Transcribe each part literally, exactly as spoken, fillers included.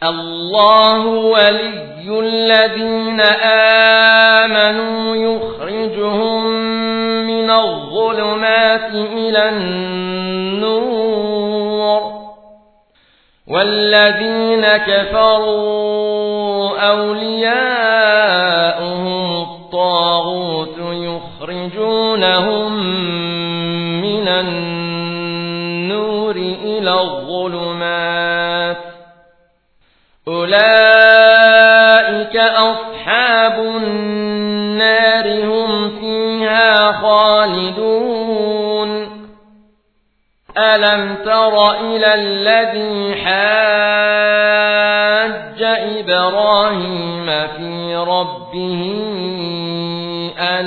الله ولي الذين آمنوا يخرجهم من الظلمات إلى النور والذين كفروا أولياؤهم الطاغوت يخرجونهم من النور إلى الظلمات أولئك أصحاب النار هم فيها خالدون ألم تر إلى الذي حاج إبراهيم في ربه أن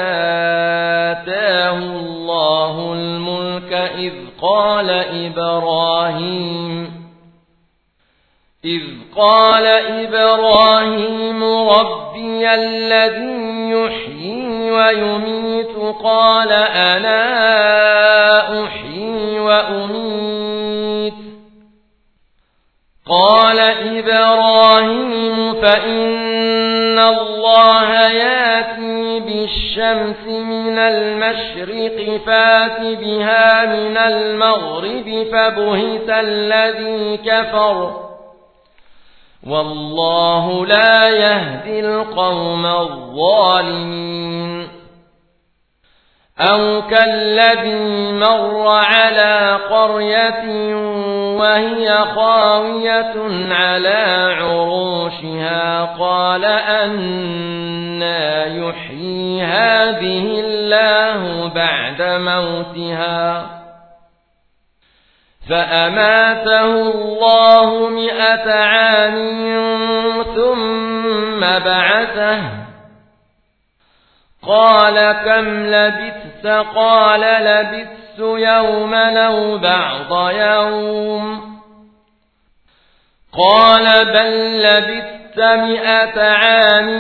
آتاه الله الملك إذ قال إبراهيم إذ قال إبراهيم ربي الذي يحيي ويميت قال أنا أحيي وأميت قال إبراهيم فإن الله يأتي بالشمس من المشرق فات بها من المغرب فبهت الذي كفر والله لا يهدي القوم الظالمين أو كالذي مر على قرية وهي خاوية على عروشها قال أنى يحيي هذه الله بعد موتها فأماته الله مئة عام ثم بعثه قال كم لبثت قال لبثت يوما أو بعض يوم قال بل لبثت مئة عام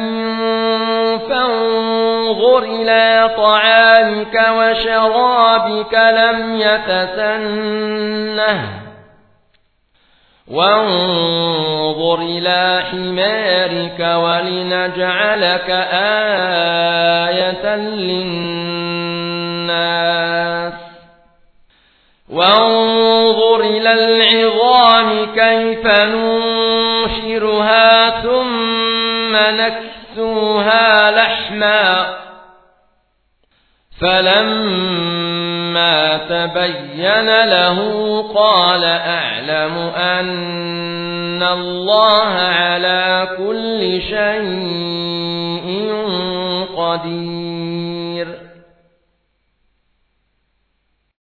فانظر إلى طعامك وشرابك لم يتسنه وانظر إلى حمارك ولنجعلك آية للناس وانظر إلى العظام كيف ننشرها ثم نكسوها لحما فلما تبين له قال أعلم أن الله على كل شيء قدير